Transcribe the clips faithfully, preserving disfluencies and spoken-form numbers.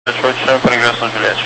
oito, chame para ingresso no Juliette.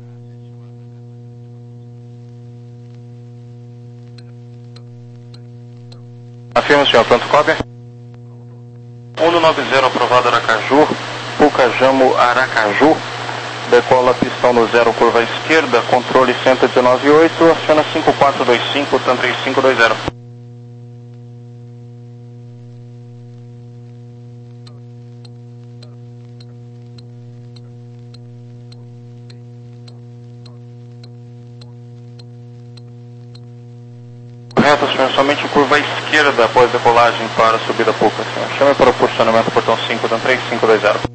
Afirma, senhor, pronto, cópia. um nove zero, aprovado Aracaju, Pucajamo, Aracaju. Decola pistão no zero, curva esquerda, controle cento e dezenove ponto oito, aciona cinco quatro dois cinco, TAM três cinco dois zero. Correto, senhor, somente curva esquerda após decolagem para subida Puca, senhor. Chame para o posicionamento portão cinco, TAM três cinco dois zero.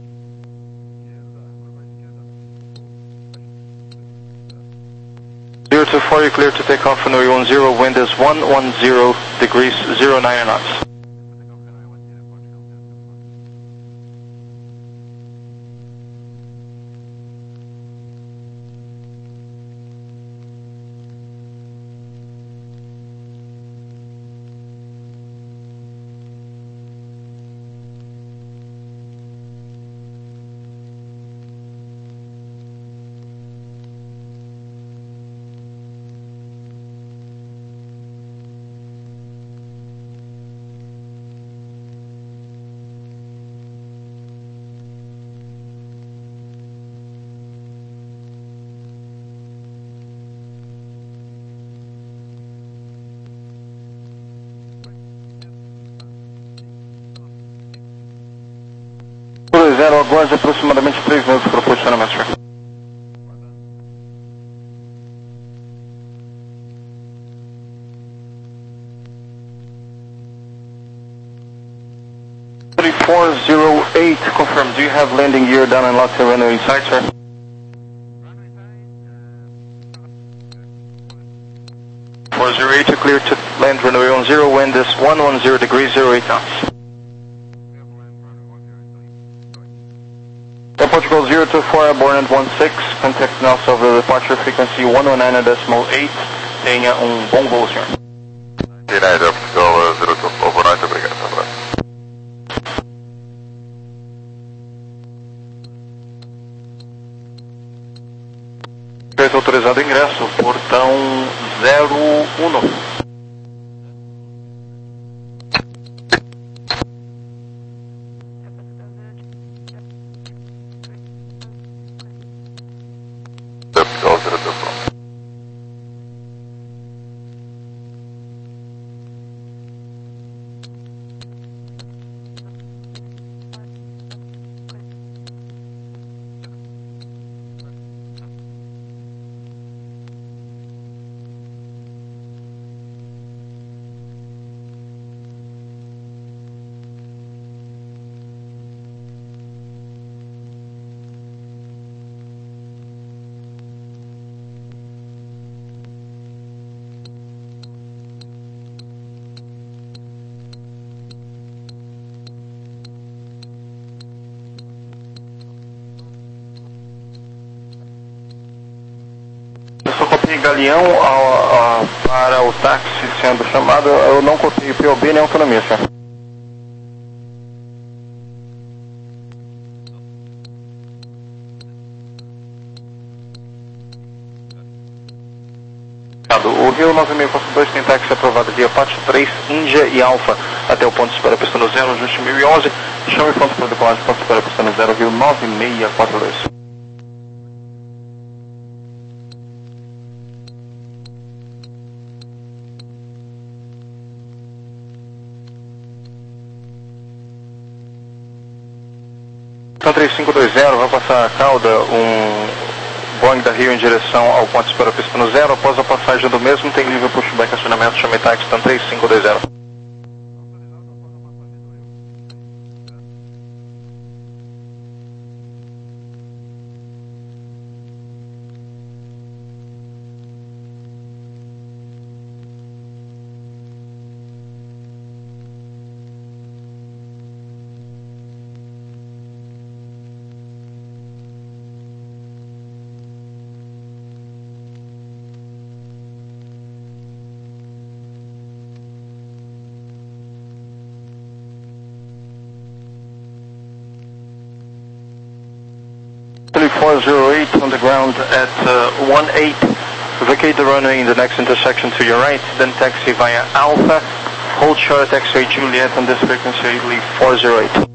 zero two four, you're clear to take off runway one zero, wind is one one zero degrees, zero nine knots. dois zero, aguarde aproximadamente três minutos para o posicionamento, senhor. three four zero eight, confirm, do you have landing gear down and locked runway inside, sir? four zero eight, you're clear to land runway one zero, wind is one one zero degrees, zero eight knots. Portugal zero two four, airborne at one six, contact now of the departure frequency one oh nine point eight, tenha um bom voo, senhor. United, Portugal zero two four, overnight, obrigado, abraço. Feito autorizado ingresso, portão zero um. Portugal zero two four. Eu só copiei Galeão a, a, para o táxi sendo chamado, eu não copiei P O B nem autonomia, senhor. O Rio nove seis quatro dois tem táxi aprovado via Pátio três, Índia e Alfa até o ponto de espera pista no zero, ajuste mil e onze, chame ponto para decolagem, ponto de espera pista no zero, Rio nove seis quatro dois. Então três cinco dois zero, vai passar a cauda, um Boeing da Rio em direção ao ponto de espera pista no zero, após a passagem do mesmo tem nível pushback acionamento, chame táxi, então três cinco dois zero. four zero eight on the ground at uh, one eight. Vacate the runway in the next intersection to your right, then taxi via Alpha. Hold short at X-ray Juliet on this frequency, leave four zero eight.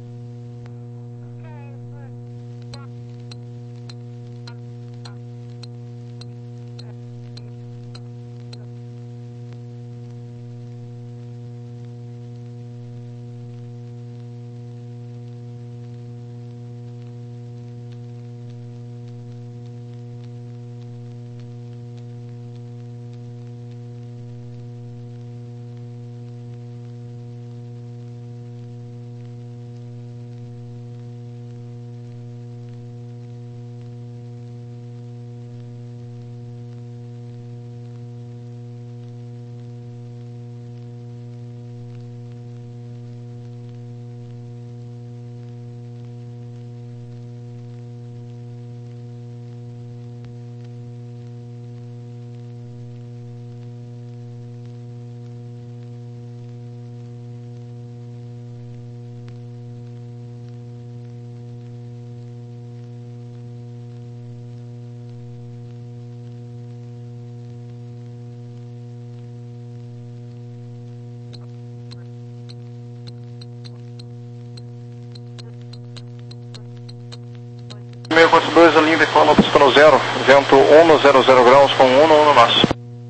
seis quatro dois, a linha decola pista no zero, vento um zero zero graus com um um nós.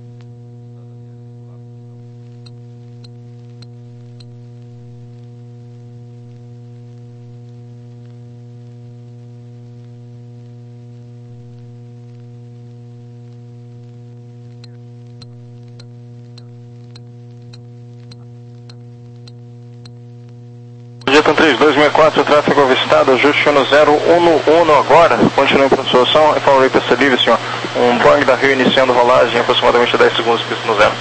Jetão três dois seis quatro, tráfego avistado, ajuste no zero um um agora, continue para a solução, e favorei pista livre, senhor. Um Boeing da Rio iniciando rolagem, aproximadamente dez segundos, pista no zero.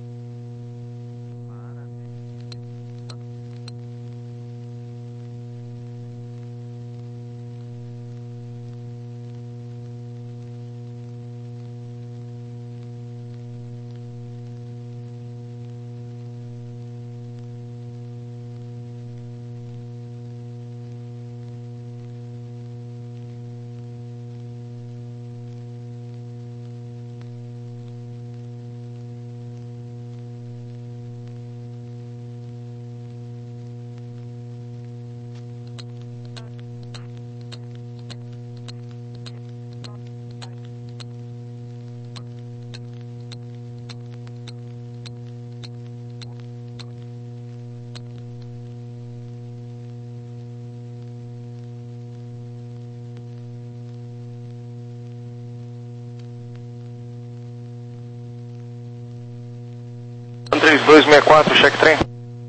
três dois seis quatro, check trem.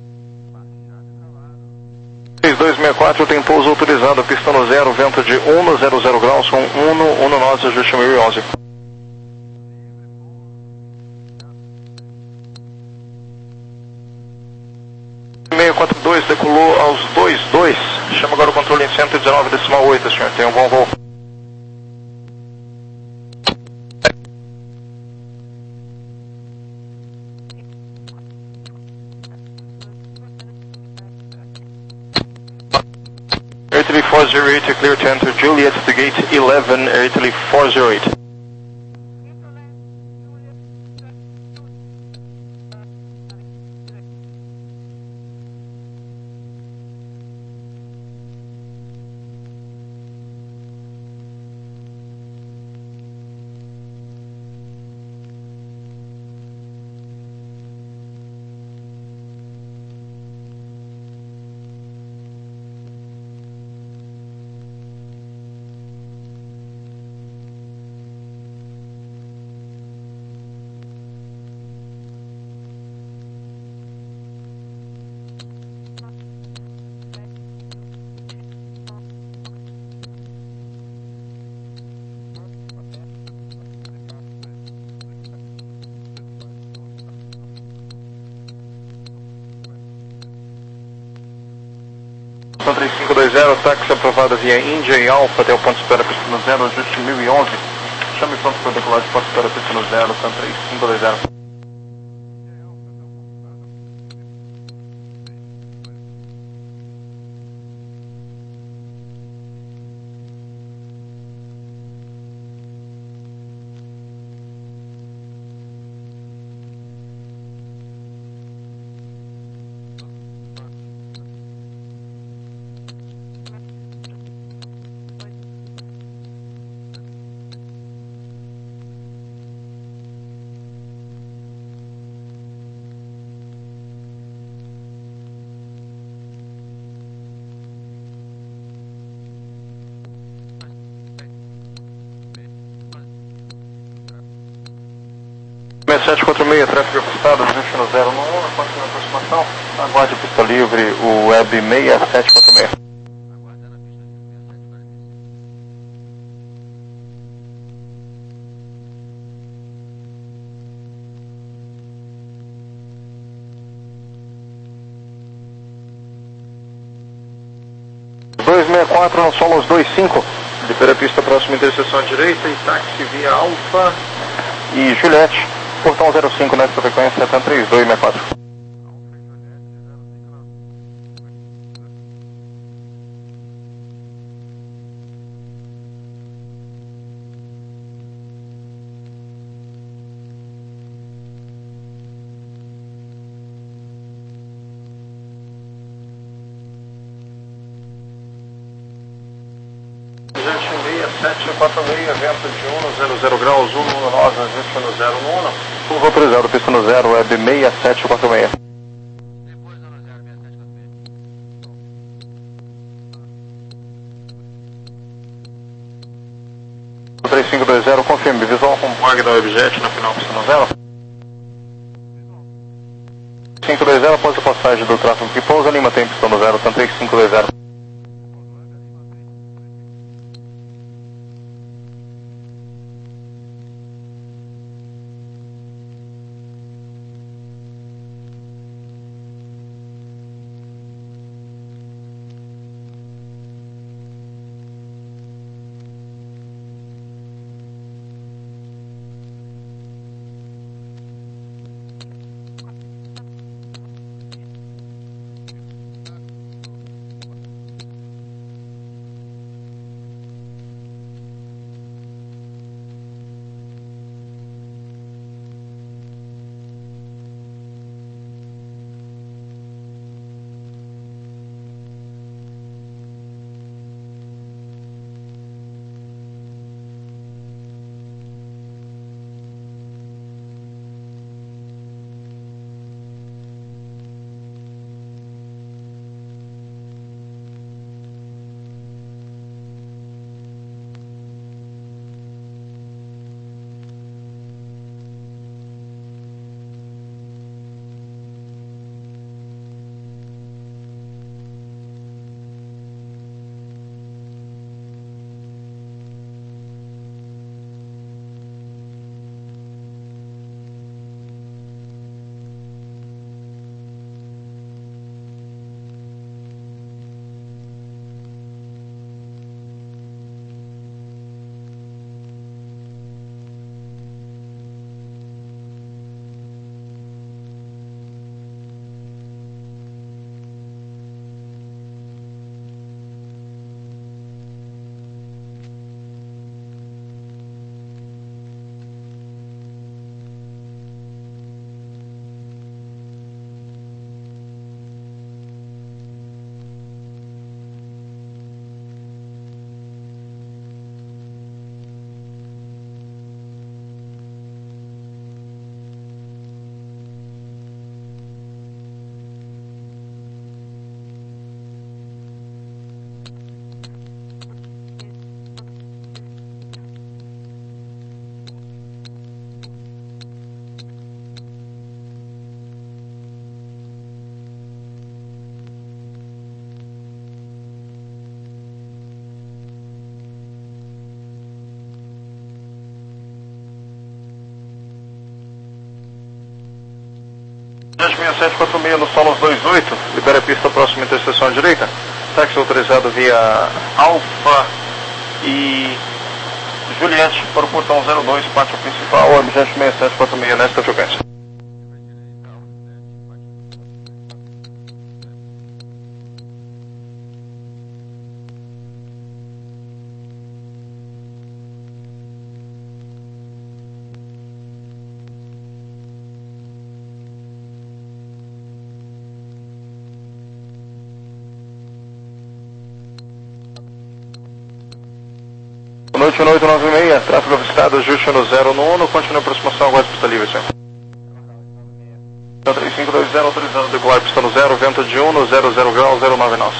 três dois seis quatro tem pouso autorizado, pista no zero, vento de um zero zero graus com um um nós, ajuste mil e onze. seis quatro dois, decolou aos dois dois, chama agora o controle em cento e dezenove decimal oito, senhor, tem um bom voo. Italy four zero eight, clear to enter Juliet to gate eleven, Italy four zero eight. três cinco dois zero, táxi aprovada via Índia e Alfa até o ponto de espera pista no zero, ajuste mil e onze. Chame pronto para decolagem, ponto de espera pista no zero, três cinco dois zero. seis sete quatro seis, tráfego afastado, ajuste no zero no um, continua a aproximação, aguarde pista livre, o web seis sete quatro seis. dois seis quatro, no Solos dois cinco, libera a pista próxima interseção à direita e táxi via Alfa e Juliette, portão zero cinco nesta frequência, setenta e três dois seis quatro. seis sete quatro seis, vento de um no zero zero graus, um no nove, ajuste no zero no um. Curva autorizado, pista no zero, web seis sete quatro seis. três cinco dois zero, confirme, visual com bug da Webjet na final, pista no zero. cinco dois zero, após a passagem do tráfego que pousa, Lima tem pista no zero, três cinco dois zero. seis sete quatro seis no Solos dois oito, libera a pista próxima interseção à direita, táxi autorizado via Alfa e Juliette para o portão zero dois, pátio principal, objeto seis sete quatro seis nesta frequência. Noite oito nove seis, tráfego avistado, ajuste no zero no um, continua a aproximação, aguarde pista livre, senhor. três cinco dois zero, autorizado decolar, pista no zero, vento de um no zero zero grau, zero nove nós.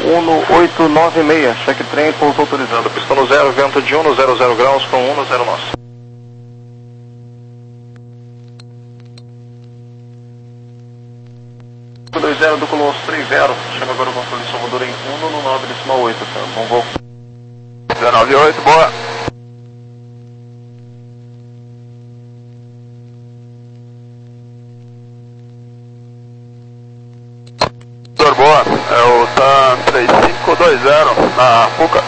um oito nove seis, cheque trem, pouso autorizado. Pistão no zero, vento de um no zero zero graus com um no zero nosso. dois zero do Colosso três zero, chama agora o controle de Salvador em um no nove decimal oito, tá? Bom voo. dezenove oito, boa. Boa, é o TAM três cinco dois zero na Fuca.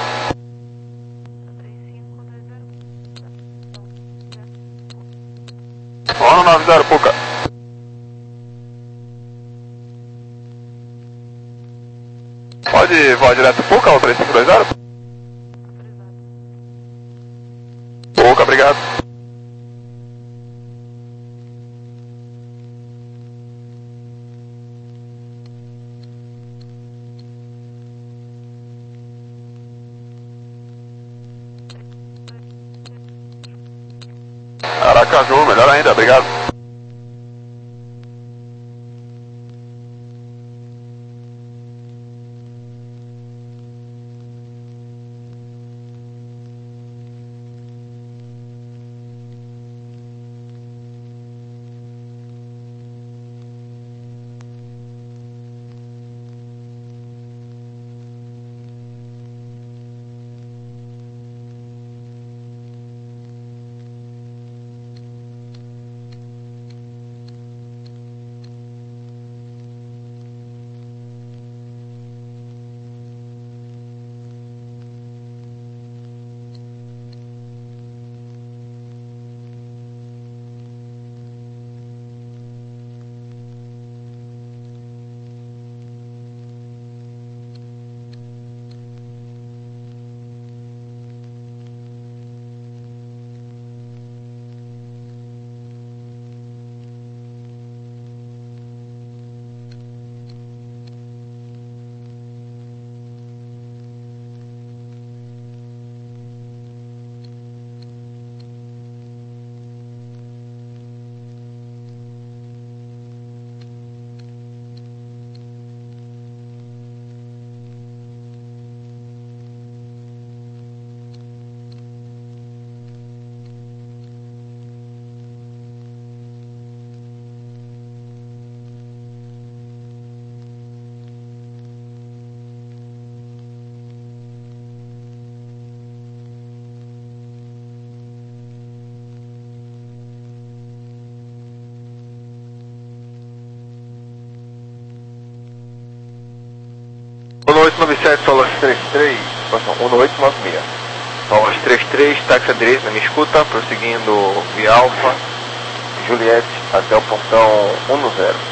um nove zero, Fuca. Pode voar direto Fuca ou três cinco dois zero? Fuca, obrigado. Aracaju, melhor ainda, obrigado. um oito nove sete, Solas trinta e três, um oito nove seis. Solas trinta e três, táxi à direita na minha escuta, prosseguindo via Alfa, Juliette, até o portão um zero.